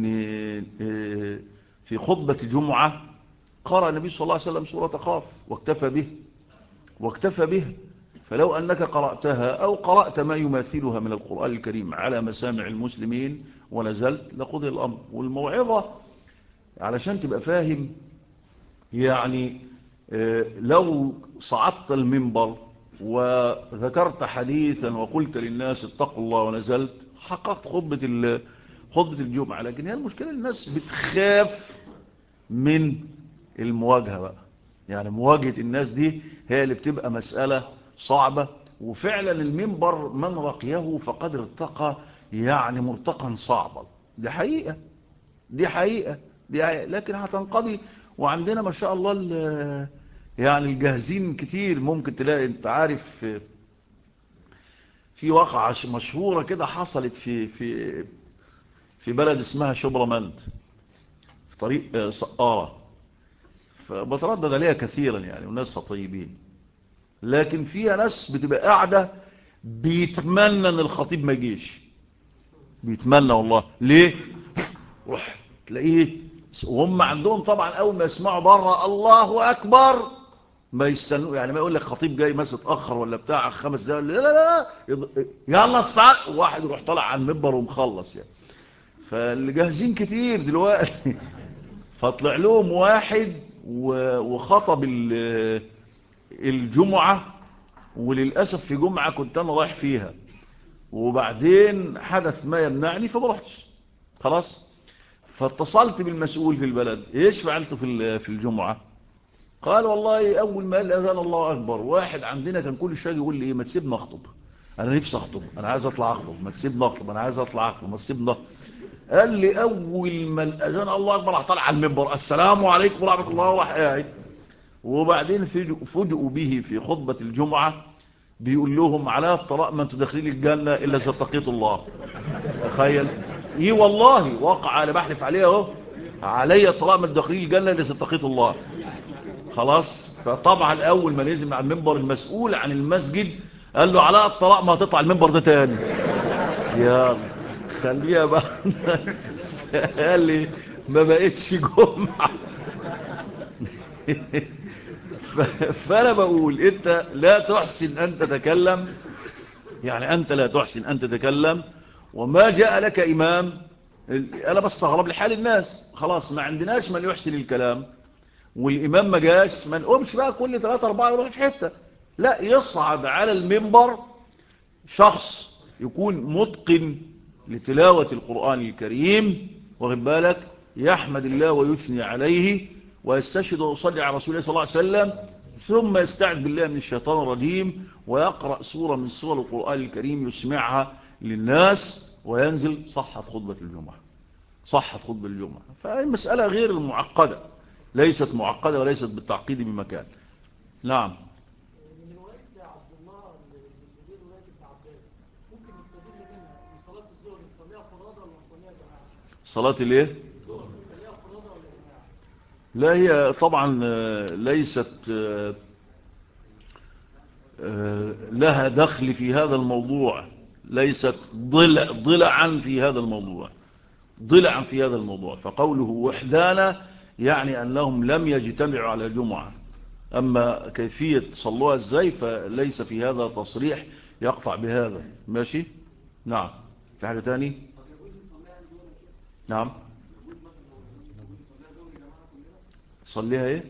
في خطبة الجمعة قرأ النبي صلى الله عليه وسلم سورة قاف واكتفى به. فلو أنك قرأتها أو قرأت ما يماثلها من القرآن الكريم على مسامع المسلمين ونزلت لقضي الأمر. والموعظة علشان تبقى فاهم يعني لو صعدت المنبر وذكرت حديثا وقلت للناس اتقوا الله ونزلت حققت خطبة الجمعة. لكن هي المشكلة الناس بتخاف من المواجهة بقى، يعني مواجهة الناس دي هي اللي بتبقى مسألة صعبة. وفعلا المنبر من رقيه فقد ارتقى يعني مرتقا صعبا. دي حقيقة دي حقيقة دي حقيقة، لكن هتنقضي. وعندنا ما شاء الله يعني الجاهزين كتير. ممكن تلاقي انت عارف في واقعة مشهورة كده حصلت في بلد اسمها شبرمنت في طريق سقارة، فبتردد عليها كثيرا يعني وناس طيبين. لكن فيها ناس بتبقى قاعدة بيتمنى ان الخطيب ما يجيش، بيتمنى والله. ليه؟ روح تلاقيه وهم عندهم طبعا اول ما يسمعوا بره الله اكبر ما يستنوا، يعني ما يقول لك خطيب جاي مثلا اتاخر ولا بتاع 5 دقايق، لا لا لا يلا الساعه واحد يروح طالع على المنبر ومخلص يعني. فاللي جاهزين كتير دلوقتي. فطلع لهم واحد وخطب الجمعة، وللأسف في جمعة كنت أنا رايح فيها، وبعدين حدث ما يمنعني فبرحتش خلاص. فاتصلت بالمسؤول في البلد، ايش فعلته في الجمعة؟ قال والله أول ما قال أذان الله أكبر واحد عندنا كان كل شوية يقول لي ما تسيبنا أخطب، أنا نفسي أخطب، أنا عايز أطلع أخطب، ما تسيبنا أخطب، أنا عايز أطلع أخطب، ما تسيبنا. قال لي أول ما الأذان الله أكبر راح طالع على المنبر السلام عليكم ورحمة الله وراح قاعد. وبعدين فوجئوا به في خطبة الجمعة بيقول لهم على الطلاق ما انتوا داخلين الجنة إلا ستقيت الله. تخيل. ايه والله وقع على بحلف عليه اهو، علي الطلاق ما انتوا داخلين الجنة إلا ستقيت الله. خلاص. فطبعا أول ما نزل على المنبر المسؤول عن المسجد قال له على الطلاق ما هتطلع المنبر ده تاني. يا خليها بقى. قال لي ما بقتش جمعة. فأنا بقول أنت لا تحسن أن تتكلم، يعني أنت لا تحسن أن تتكلم وما جاء لك إمام. أنا بستغرب لحال الناس، خلاص ما عندناش من يحسن الكلام والإمام ما جاش، ما نقومش بقى كل 3-4 يروح في حتة. لا، يصعد على المنبر شخص يكون متقن لتلاوة القرآن الكريم، واخد بالك، يحمد الله ويثني عليه ويستشهد ويصلي على رسول الله صلى الله عليه وسلم، ثم يستعذ بالله من الشيطان الرجيم ويقرأ سورة من سور القرآن الكريم يسمعها للناس وينزل صحت خطبة الجمعة. صحت خطبة الجمعة. فالمسألة غير المعقدة، ليست معقدة وليست بالتعقيد بمكان. نعم. صلاة الايه؟ لا هي طبعا ليست لها دخل في هذا الموضوع، ليست ضلعا في هذا الموضوع، ضلعا في هذا الموضوع. فقوله وحدانا يعني أنهم لم يجتمعوا على جمعة. أما كيفية صلوها ازاي فليس في هذا تصريح يقطع بهذا. ماشي. نعم. في حاجة تاني؟ نعم. صليها ايه؟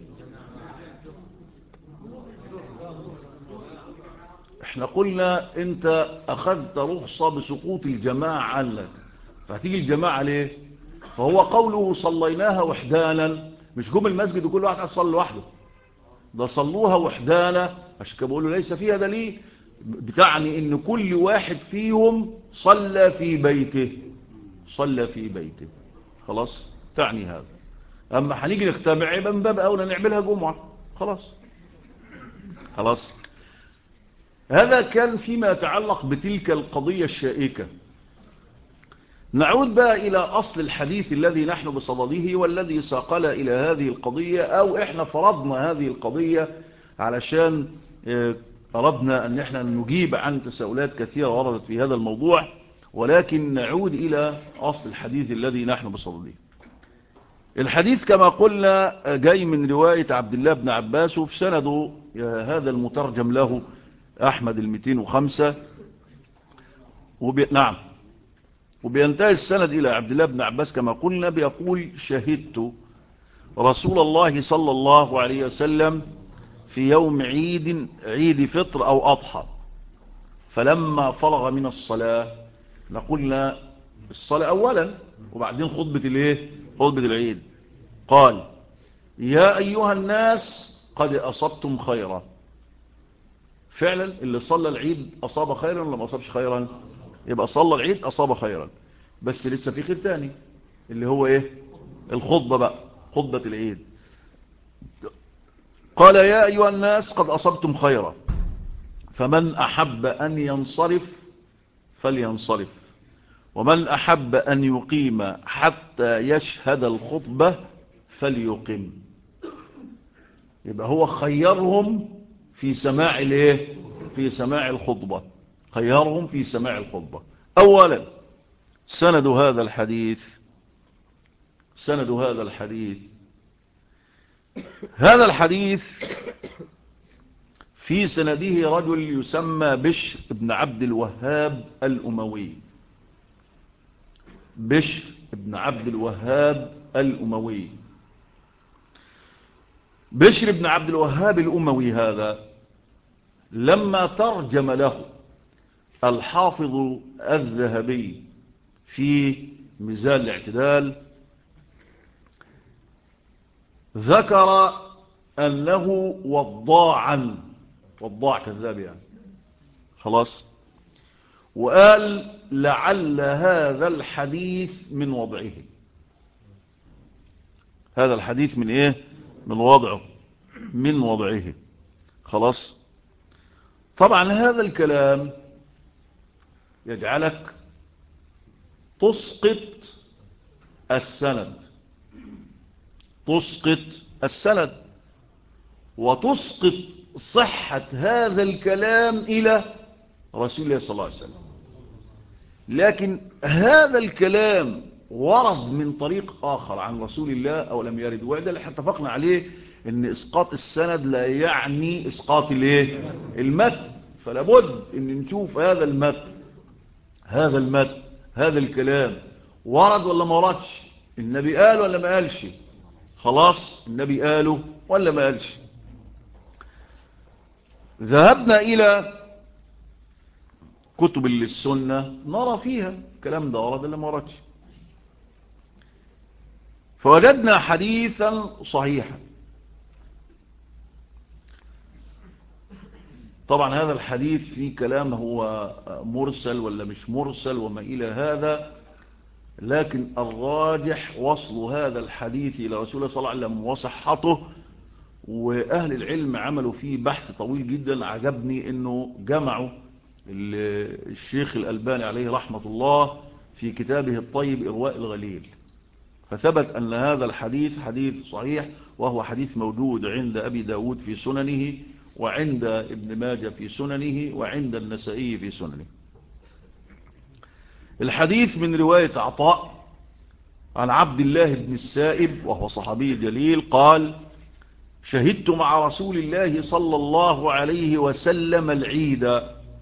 احنا قلنا انت اخذت رخصة بسقوط الجماعة عنك، فهتيجي الجماعة ليه؟ فهو قوله صليناها وحدانا، مش جم المسجد وكل واحد صلى لوحده، ده صلوها وحدانا. عشان كده بقول له ليس فيها دليل، بتعني ان كل واحد فيهم صلى في بيته، صلى في بيته. خلاص تعني هذا. اما هنيجي نجتمع يبقى من باب اولى نعملها جمعة. خلاص خلاص. هذا كان فيما يتعلق بتلك القضية الشائكة. نعود بقى إلى أصل الحديث الذي نحن بصدده والذي ساقنا إلى هذه القضية، أو إحنا فرضنا هذه القضية علشان أردنا أن إحنا نجيب عن تساؤلات كثيرة وردت في هذا الموضوع. ولكن نعود إلى أصل الحديث الذي نحن بصدده. الحديث كما قلنا جاي من رواية عبد الله بن عباس، وفي سنده هذا المترجم له أحمد 205. نعم. وبينتهي السند إلى عبد الله بن عباس كما قلنا، بيقول شهدت رسول الله صلى الله عليه وسلم في يوم عيد فطر أو أضحى، فلما فرغ من الصلاة، نقولنا الصلاة أولا وبعدين خطبة العيد، قال يا أيها الناس قد أصبتم خيرا. فعلا اللي صلى العيد أصاب خيرا ولا ما أصابش خيرا؟ يبقى صلى العيد أصاب خيرا، بس لسه في خير تاني اللي هو الخطبة بقى، خطبة العيد. قال يا أيها الناس قد أصبتم خيرا، فمن أحب أن ينصرف فلينصرف، ومن أحب أن يقيم حتى يشهد الخطبة فليقم. يبقى هو خيرهم في سماع في سماع الخطبة، خيرهم في سماع الخطبة. أولا سند هذا الحديث في سنده رجل يسمى بشر بن عبد الوهاب الأموي. بشر بن عبد الوهاب الأموي. بشر بن عبد الوهاب الأموي هذا لما ترجم له الحافظ الذهبي في ميزان الاعتدال ذكر أنه وضاع كذاب يعني، خلاص، وقال لعل هذا الحديث من وضعه. هذا الحديث من من وضعه، خلاص. طبعا هذا الكلام يجعلك تسقط السند وتسقط صحة هذا الكلام إلى رسول الله صلى الله عليه وسلم. لكن هذا الكلام ورد من طريق آخر عن رسول الله أو لم يرد، وده اللي اتفقنا عليه، ان إسقاط السند لا يعني إسقاط المتن. فلا بد ان نشوف هذا المتن هذا الكلام ورد ولا ما وردش، النبي قال ولا ما قالش، خلاص، النبي قاله ولا ما قالش. ذهبنا إلى كتب السنة نرى فيها الكلام ده ورد ولا ما وردش، فوجدنا حديثا صحيحا. طبعا هذا الحديث فيه كلام هو مرسل ولا مش مرسل وما إلى هذا، لكن الراجح وصل هذا الحديث إلى رسول الله صلى الله عليه وسلم وصحته. وأهل العلم عملوا فيه بحث طويل جدا، عجبني أنه جمعوا الشيخ الألباني عليه رحمة الله في كتابه الطيب إرواء الغليل، فثبت أن هذا الحديث حديث صحيح، وهو حديث موجود عند أبي داود في سننه، وعند ابن ماجه في سننه، وعند النسائي في سننه. الحديث من رواية عطاء عن عبد الله بن السائب وهو صحابي جليل قال شهدت مع رسول الله صلى الله عليه وسلم العيد،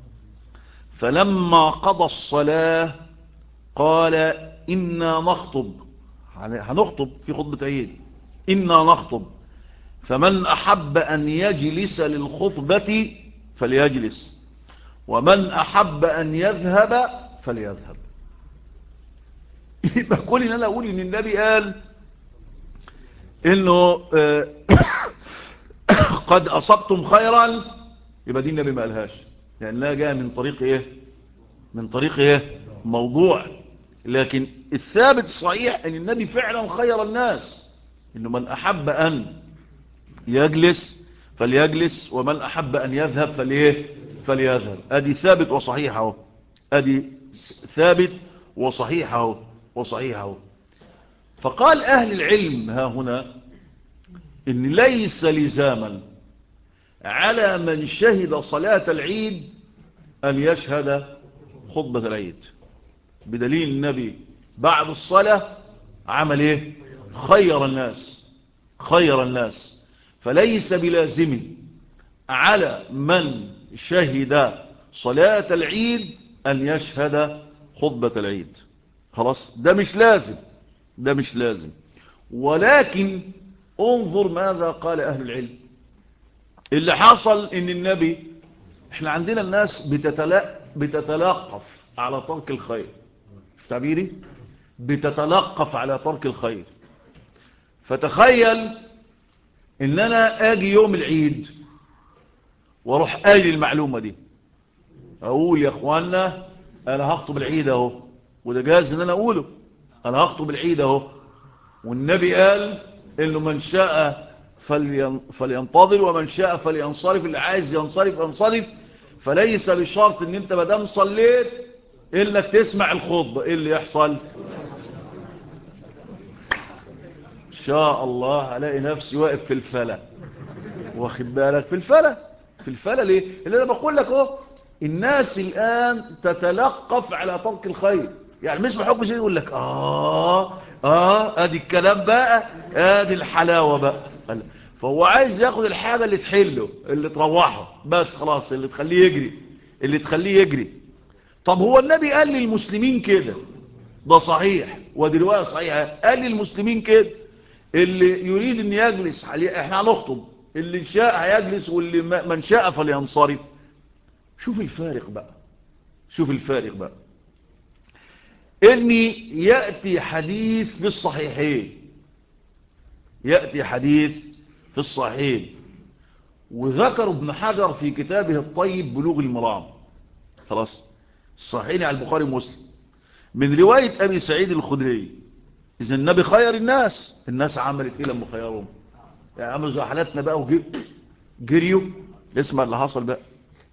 فلما قضى الصلاة قال إنا نخطب، هنخطب في خطبة عيد، إنا نخطب، فمن أحب أن يجلس للخطبة فليجلس، ومن أحب أن يذهب فليذهب. يبقى كل ان انا اقول ان النبي قال انه قد اصبتم خيرا، يبقى دي النبي ما قالهاش، لانها جايه من طريق موضوع. لكن الثابت الصحيح ان النبي فعلا خير الناس، انه من احب ان يجلس فليجلس، ومن احب ان يذهب فليذهب. ادي ثابت وصحيحه، ادي ثابت وصحيحه. فقال أهل العلم ها هنا إن ليس لزاما على من شهد صلاة العيد أن يشهد خطبة العيد، بدليل النبي بعد الصلاة عمل خير الناس. فليس بلازم على من شهد صلاة العيد أن يشهد خطبة العيد. خلاص، ده مش لازم. ولكن انظر ماذا قال أهل العلم. اللي حصل ان النبي، احنا عندنا الناس بتتلقف على ترك الخير. مش تعبيري؟ بتتلقف على ترك الخير. فتخيل ان انا اجي يوم العيد واروح قايل المعلومة دي، اقول يا اخوانا انا هخطب العيد اهو، وده جاهز ان انا اقوله، انا هخطب العيد اهو، والنبي قال انه من شاء فلينتظر ومن شاء فلينصرف، اللي عايز ينصرف ينصرف، فليس بشرط ان انت مادام صليت انك تسمع الخطبه. ايه اللي يحصل؟ ان شاء الله الاقي نفسي واقف في الفلا. واخد بالك؟ في الفلا ليه؟ اللي انا بقول لك اهو، الناس الان تتلقف على ترك الخير. يعني مش بحكم شيء يقول لك ادي الكلام بقى، ادي الحلاوه بقى. فهو عايز ياخد الحاجه اللي تحله، اللي تروحه بس، خلاص، اللي تخليه يجري. طب هو النبي قال للمسلمين كده، ده صحيح، ودي روايه صحيحه، قال للمسلمين كده اللي يريد ان يجلس، احنا هنخطب، اللي شاء هيجلس واللي من شاء فلينصرف. شوف الفارق بقى اني يأتي حديث في الصحيحين، وذكر ابن حجر في كتابه الطيب بلوغ المرام، خلاص، الصحيحين على البخاري ومسلم، من رواية ابي سعيد الخدري. اذا النبي خير الناس عملت ايه لما خيرهم؟ يعني عملوا زي حالاتنا بقى وجريوا. اسمع اللي حصل بقى.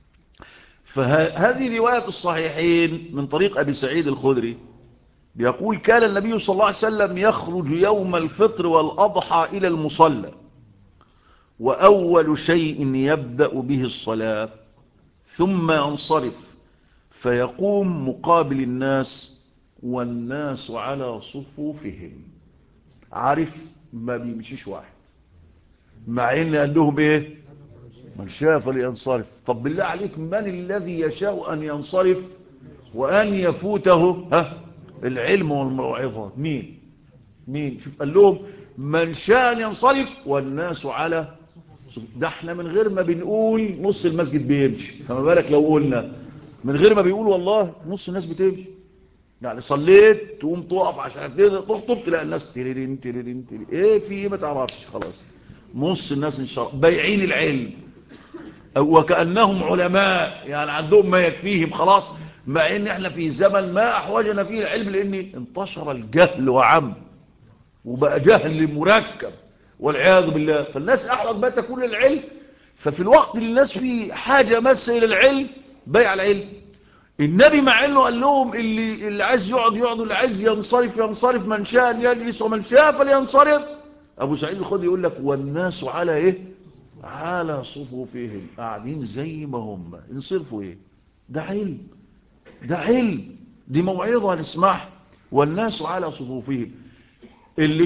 فهذه رواية الصحيحين من طريق ابي سعيد الخدري، بيقول كان النبي صلى الله عليه وسلم يخرج يوم الفطر والأضحى إلى المصلى، وأول شيء يبدأ به الصلاة، ثم ينصرف فيقوم مقابل الناس والناس على صفوفهم. عارف؟ ما بيمشيش واحد، مع ان قال لهم ايه؟ من شاء فلينصرف. طب بالله عليك، من الذي يشاء ان ينصرف وان يفوته العلم والموعظة؟ مين؟ شوف، قال لهم من شاء ان ينصرف والناس على صفوفهم. ده احنا من غير ما بنقول نص المسجد بيمشي، فما بالك لو قلنا من غير ما بيقول والله نص الناس بتمشي. يعني صليت تقوم تقف عشان تخطب، تلاقي الناس تيرين ايه في ايه ما تعرفش، خلاص نص الناس ان شاء الله بايعين العلم وكأنهم علماء، يعني عندهم ما يكفيهم خلاص، مع ان احنا في زمن ما احوجنا فيه العلم، لان انتشر الجهل وعم، وبقى جهل مركب والعياذ بالله. فالناس احوج بقى تكون العلم، ففي الوقت اللي الناس فيه حاجة مسة الى العلم بيع العلم. النبي مع انه قال لهم اللي عايز يقعد واللي عايز ينصرف، من شاء ان يجلس ومن شاء فلينصرف. ابو سعيد الخدري يقول لك والناس على ايه؟ على صفوفهم، قاعدين زي ما هم، ينصرفوا ايه؟ ده علم، دي موعظة نسمعها. والناس على صفوفهم. اللي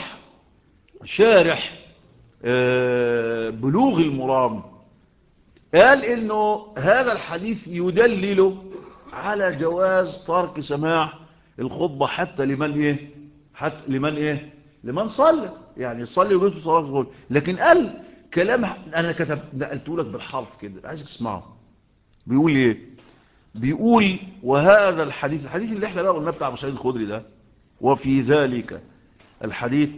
شارح بلوغ المرام قال انه هذا الحديث يدلل على جواز ترك سماع الخطبة حتى لمن صلى، يعني يصلي ويجوز صلاة الظهر. لكن قال كلام انا نقلته لك بالحرف كده، عايزك تسمعه. بيقول ايه؟ بيقول وهذا الحديث اللي احنا بقى قلنا بتاع ابو سعيد الخدري ده، وفي ذلك الحديث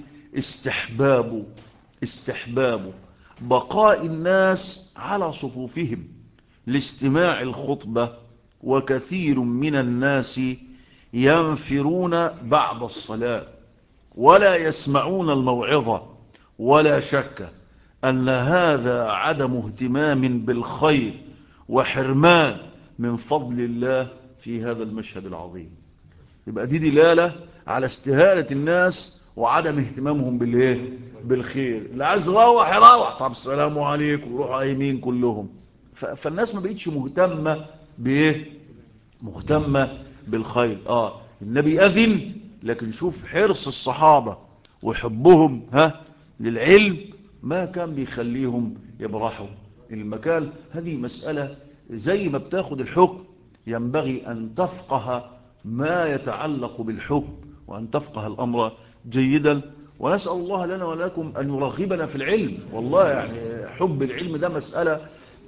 استحباب بقاء الناس على صفوفهم لاستماع الخطبة، وكثير من الناس ينفرون بعد الصلاة ولا يسمعون الموعظة، ولا شك أن هذا عدم اهتمام بالخير وحرمان من فضل الله في هذا المشهد العظيم. يبقى دي دلالة على استهانة الناس وعدم اهتمامهم بالخير. اللي عايز يروح، طب السلام عليكم، وروحوا قايمين كلهم. فالناس ما بقتش مهتمة بالخير. النبي أذن، لكن شوف حرص الصحابة وحبهم للعلم، ما كان بيخليهم يبرحوا المكان. هذه مسألة زي ما بتاخد الحكم ينبغي أن تفقه ما يتعلق بالحكم وأن تفقه الأمر جيدا. ونسأل الله لنا ولكم أن يرغبنا في العلم. والله يعني حب العلم ده مسألة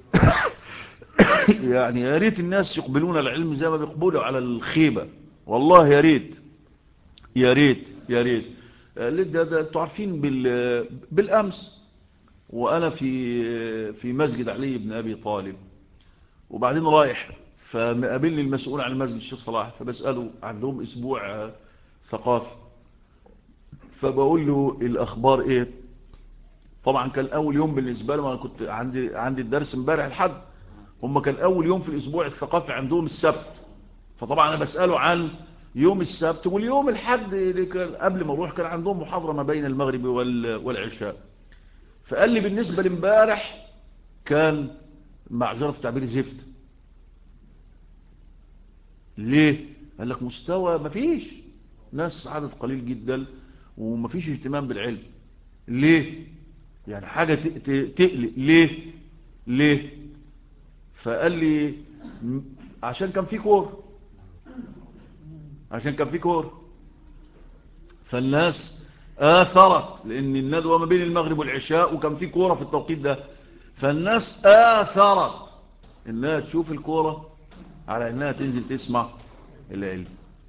يعني يا ريت الناس يقبلون العلم زي ما بيقبلوا على الخيبة. والله يا ريت يا ريت يا ريت. ده انتوا عارفين بالأمس وأنا في مسجد علي بن أبي طالب، وبعدين رايح فمقابلني المسؤول عن المسجد الشيخ صلاح، فبسأله عندهم أسبوع ثقافي، فبقول له الأخبار إيه. طبعا كان أول يوم بالنسبة له، أنا كنت عندي الدرس امبارح الحد، هم كان أول يوم في الأسبوع الثقافي عندهم السبت، فطبعا أنا بسأله عن يوم السبت. واليوم الحد اللي كان قبل ما أروح كان عندهم محاضرة ما بين المغرب والعشاء. فقال لي بالنسبة لامبارح كان معذرة في تعبير زفت. ليه؟ قال لك مستوى مفيش، ناس عدد قليل جدا ومفيش اهتمام بالعلم. ليه؟ يعني حاجة تقلق. ليه؟ فقال لي عشان كان في كور، فالناس آثرت، لأن الندوة ما بين المغرب والعشاء وكان في كورة في التوقيت ده، فالناس آثرت إنها تشوف الكورة على إنها تنزل تسمع العلم،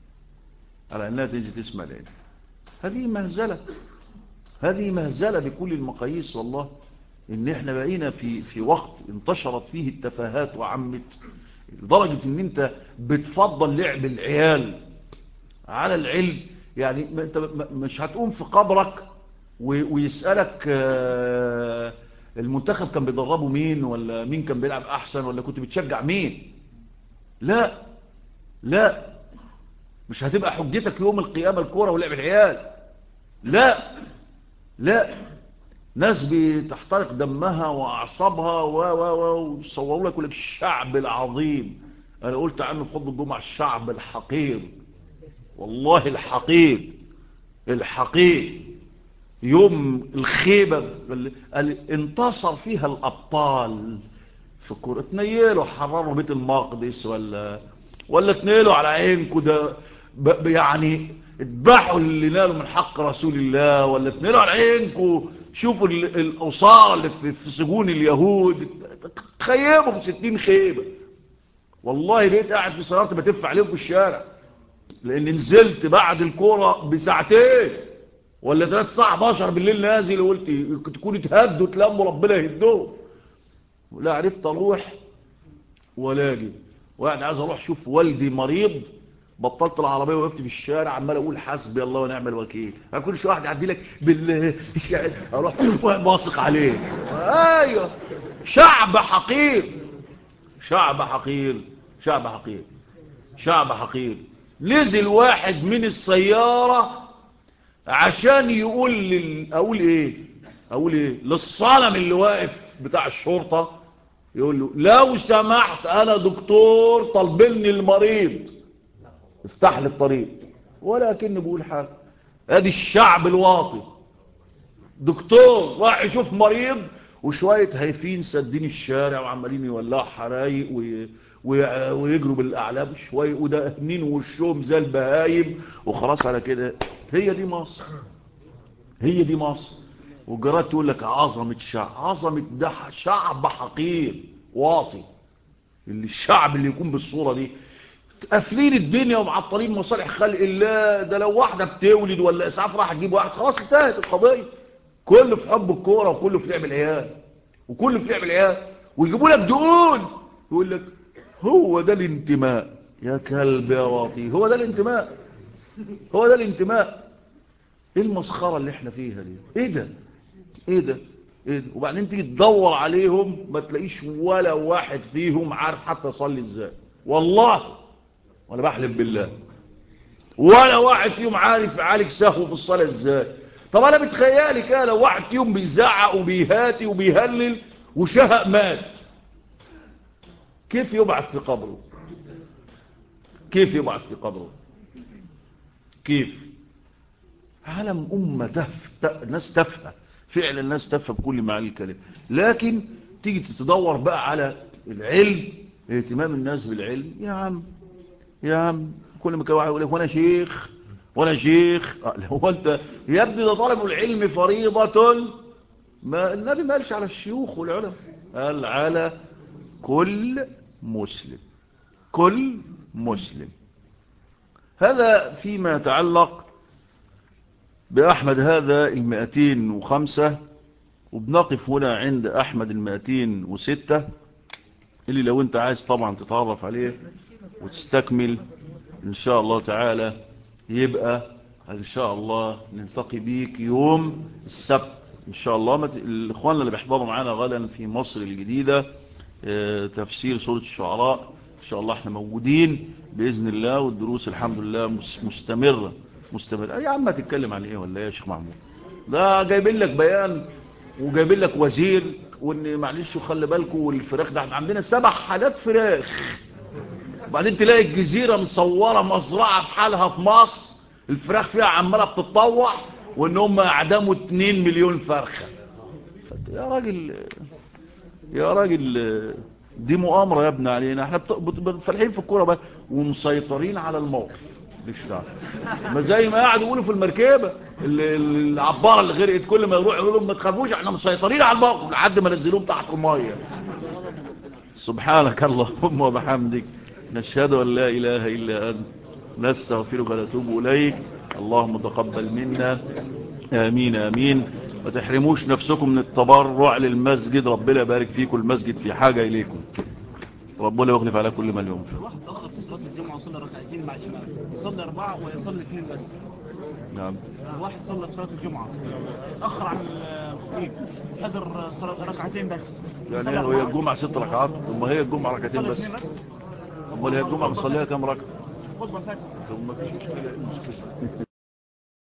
هذه مهزلة بكل المقاييس. والله إن إحنا بقينا في وقت انتشرت فيه التفاهات وعمت لدرجة إن أنت بتفضل لعب العيال على العلم. يعني أنت مش هتقوم في قبرك ويسألك المنتخب كان بيدربه مين، ولا مين كان بيلعب أحسن، ولا كنت بتشجع مين. لا مش هتبقى حجتك يوم القيامة الكورة ولعب العيال. لا ناس بتحترق دمها وأعصابها ويصوروا لك الشعب العظيم. أنا قلت عنه في خطبة الجمعة الشعب الحقير، والله الحقير يوم الخيبة انتصر فيها الأبطال في الكورة. تنيلوا حرروا بيت المقدس ولا تنيلوا على عينكم ده يعني اتباحوا اللي نالوا من حق رسول الله، ولا تنيلوا على عينكم شوفوا الأوصار اللي في سجون اليهود. تخيبوا ب60 خيبة. والله بقيت قاعد في سيارتي بتف عليهم في الشارع، لان نزلت بعد الكورة بساعتين ولا 3 ساعة 11 بالليل نازل، وقلت تكونوا تهدوا تلموا ربنا يهدوه. ولا عرفت اروح ولا اجي، وقاعد عايز اروح اشوف والدي مريض، بطلت العربيه وقفت في الشارع عمال اقول حسبي الله ونعم الوكيل. ما كل شويه واحد يعدي لك اروح واثق عليه. ايوه شعب حقير، شعب حقير. نزل واحد من السيارة عشان اقول ايه للصنم اللي واقف بتاع الشرطة، يقول له لو سمحت انا دكتور طلبني المريض افتح لي الطريق، ولكن بقول حاجة. ادي الشعب الواطي، دكتور راح يشوف مريض وشوية هايفين سدين الشارع وعمالين يولعوا حرايق ويجروا بالاعلام شويه، وده اهنين وشهم زي البهايم وخلاص على كده. هي دي مصر. والجرائد تقول لك عظمه ده شعب حقير واطي. الشعب اللي يكون بالصوره دي قافلين الدنيا ومعطلين مصالح خلق الله. ده لو واحده بتولد ولا اسعاف راح تجيب واحد خلاص انتهت القضيه. كله في حب الكوره وكله في لعب العيال ويجيبوا لك دقون يقول لك هو ده الانتماء. يا كلب يا واطي، هو ده الانتماء. ايه المسخره اللي احنا فيها دي؟ ايه ده وبعدين تيجي تدور عليهم ما تلاقيش ولا واحد فيهم عارف حتى يصلي ازاي. والله وانا بحلف بالله ولا واحد فيهم عارف يعالج سهو في الصلاه ازاي. طب انا بتخيالي كده لو واحد فيهم بيزعق وبيهاتي وبيهلل وشهق مات، كيف يبعث في قبره؟ كيف عالم ناس تافهه فعلا، ناس تافهه بكل معاني الكلمه. لكن تيجي تدور بقى على العلم، اهتمام الناس بالعلم. يا عم كل ما كان واحد يقول لك وانا شيخ هو انت يا ابني ده طلب العلم فريضة. ما النبي ما قالش على الشيوخ والعلماء، قال على كل مسلم. هذا فيما يتعلق بأحمد هذا 205. وبنقف هنا عند أحمد 206 اللي لو انت عايز طبعا تتعرف عليه وتستكمل إن شاء الله تعالى، يبقى إن شاء الله نلتقي بيك يوم السبت إن شاء الله. الإخوان اللي بيحضروا معانا غدا في مصر الجديدة تفسير سورة الشعراء إن شاء الله احنا موجودين بإذن الله، والدروس الحمد لله مستمرة. يا عم تتكلم عن ايه ولا ايه يا شيخ محمود؟ ده جايبين لك بيان وجايبين لك وزير، وان معلش وخلي بالكم والفراخ ده عندنا 7 حالات فراخ. وبعدين تلاقي الجزيرة مصورة مزرعة بحالها في مصر، الفراخ فيها عمالة بتتطوع، وان هم اعدموا 2 مليون فرخة. يا راجل دي مؤامرة يا ابن علينا. احنا فالحين في الكورة بقى ومسيطرين على الموقف. ليش دعوه، ما زي ما قاعد يقولوا في المركبة العبارة اللي غرقت، كل ما يروح يقولوا لهم ما تخافوش احنا مسيطرين على الموقف لحد ما نزلوهم تحت المية. سبحانك اللهم وبحمدك، نشهد أن لا إله إلا أنت، نستغفرك ونتوب إليك. اللهم تقبل منا، آمين آمين. ما تحرموش نفسكم من التبرع للمسجد، ربنا يبارك فيكم، المسجد في حاجة إليكم، ربنا يخلف على كل من ينفق. الواحد أخر في صلاة الجمعة وصلى ركعتين مع الإمام، يصلي 4 ويصلي 2 بس. نعم. الواحد صلى في صلاة الجمعة أخر عن الخطيب، حضر صلاة ركعتين بس. يعني هي الجمعة 6 ركعات؟ ثم هي الجمعة ركعتين بس؟ امال هي الجمعة بنصليها كم ركعة؟ خطبة فاتحة. ثم ما فيش مشكلة.